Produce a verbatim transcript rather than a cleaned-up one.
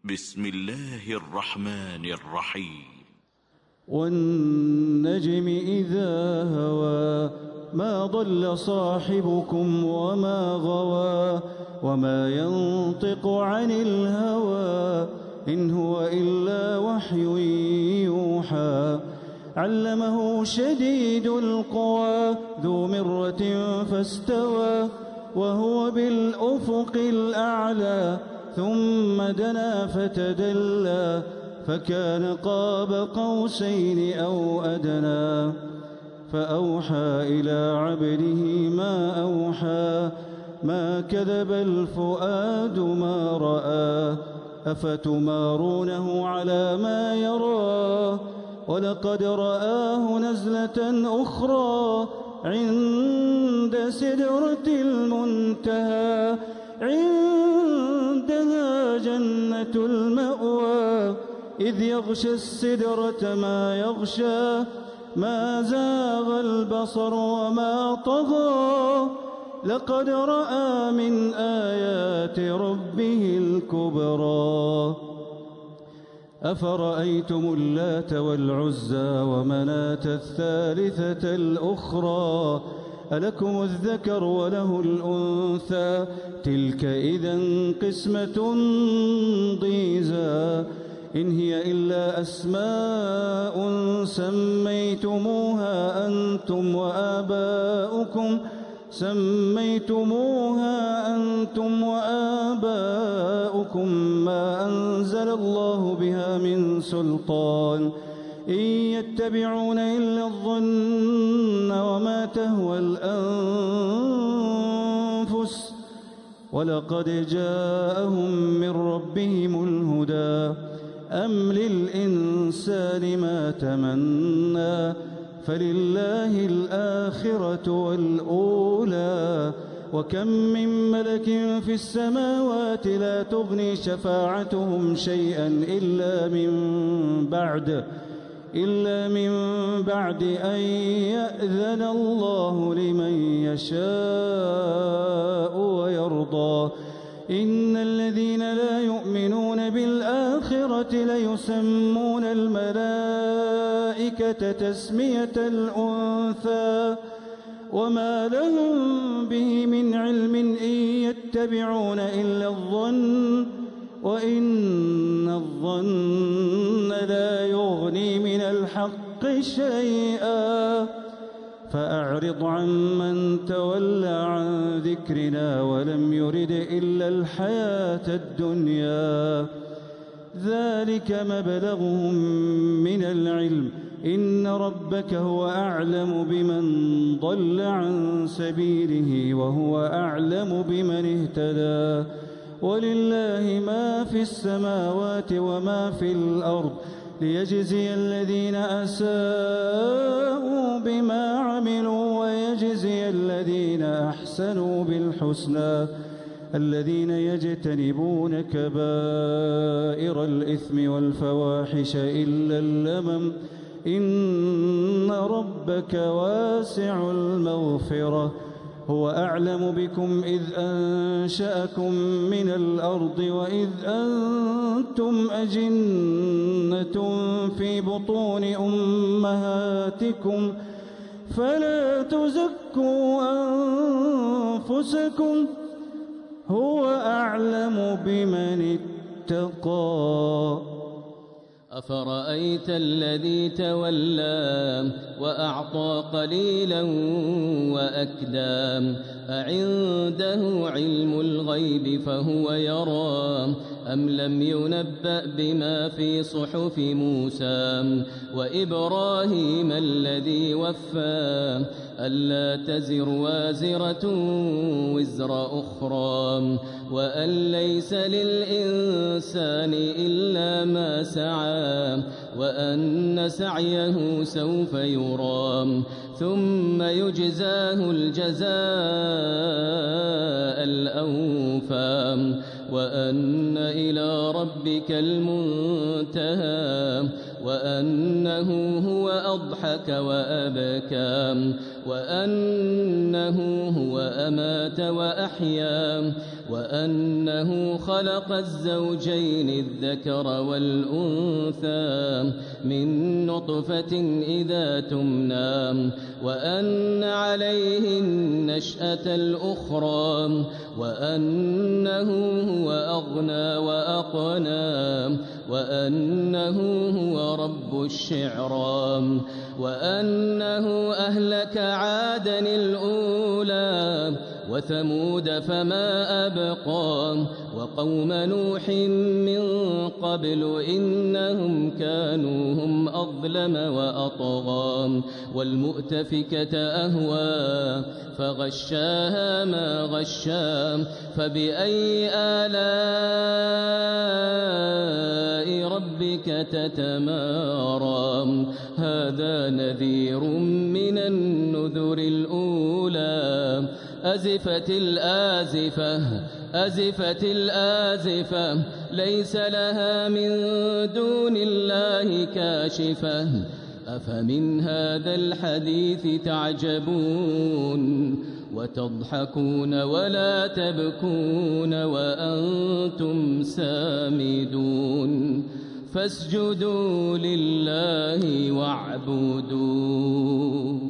بسم الله الرحمن الرحيم. والنجم إذا هوى ما ضل صاحبكم وما غوى وما ينطق عن الهوى إن هو إلا وحي يوحى علمه شديد القوى ذو مرة فاستوى وهو بالأفق الأعلى ثم دنا فتدلى فكان قاب قوسين أو أدنى فأوحى إلى عبده ما أوحى ما كذب الفؤاد ما رأى أفتمارونه على ما يرى ولقد رآه نزلة أخرى عند سدرة المنتهى عندها جنة المأوى إذ يغشى السدرة ما يغشى ما زاغ البصر وما طغى لقد رأى من آيات ربه الكبرى أفرأيتم اللات والعزى ومناة الثالثة الأخرى ألكم الذكر وله الأنثى تلك إذا قسمة ضيزى إن هي إلا أسماء سميتموها أنتم وآباؤكم سميتموها أنتم وآباؤكم ما أنزل الله بها من سلطان إن يتبعون إلا الظن وما تهوى الأنفس ولقد جاءهم من ربهم الهدى أم للإنسان ما تمنى فلله الآخرة والأولى وكم من ملك في السماوات لا تغني شفاعتهم شيئا إلا من بعد إلا من بعد أن يأذن الله لمن يشاء ويرضى إن الذين لا يؤمنون بالآخرة ليسمون الملائكة تسمية الأنثى وما لهم به من علم إن يتبعون إلا الظن وإن الظن لا يغني من الحق شيئا فأعرض عمن تولى عن ذكرنا ولم يرد إلا الحياة الدنيا ذلك مبلغهم من العلم إن ربك هو أعلم بمن ضل عن سبيله وهو أعلم بمن اهتدى ولله ما في السماوات وما في الأرض ليجزي الذين أساءوا بما عملوا ويجزي الذين أحسنوا بالحسنى الذين يجتنبون كبائر الإثم والفواحش إلا اللمم إن ربك واسع المغفرة هو أعلم بكم إذ أنشأكم من الأرض وإذ أنتم أجنة في بطون أمهاتكم فلا تزكوا أنفسكم هو أعلم بمن اتقى أفرأيت الذي تولى وأعطى قليلا وأكدى أعنده علم الغيب فهو يرى أم لم ينبأ بما في صحف موسى وإبراهيم الذي وفى ألا تزر وازرة وزر أخرى وأن ليس للإنسان إلا ما سعى وأن سعيه سوف يرى ثم يجزاه الجزاء الأوفى وأن إلى ربك المنتهى وأنه هو أضحك وأبكى وأنه هو أمات وأحيا وأنه خلق الزوجين الذكر والأنثى من نطفة إذا تمنى وأن عليه النشأة الأخرى وأنه هو أغنى وأقنى وأنه هو رب الشعرى وأنه أهلك عادا الأولى وثمود فما أبقى وقوم نوح من قبل إنهم كانوا هم أظلم وأطغى والمؤتفكة أهوى فغشاها ما غشا فبأي آلاء ربك تتمارى هذا نذير من النذر الأولى أزفت الآزفة أزفت الآزفة ليس لها من دون الله كاشفة أفمن هذا الحديث تعجبون وتضحكون ولا تبكون وأنتم سامدون فاسجدوا لله واعبدوا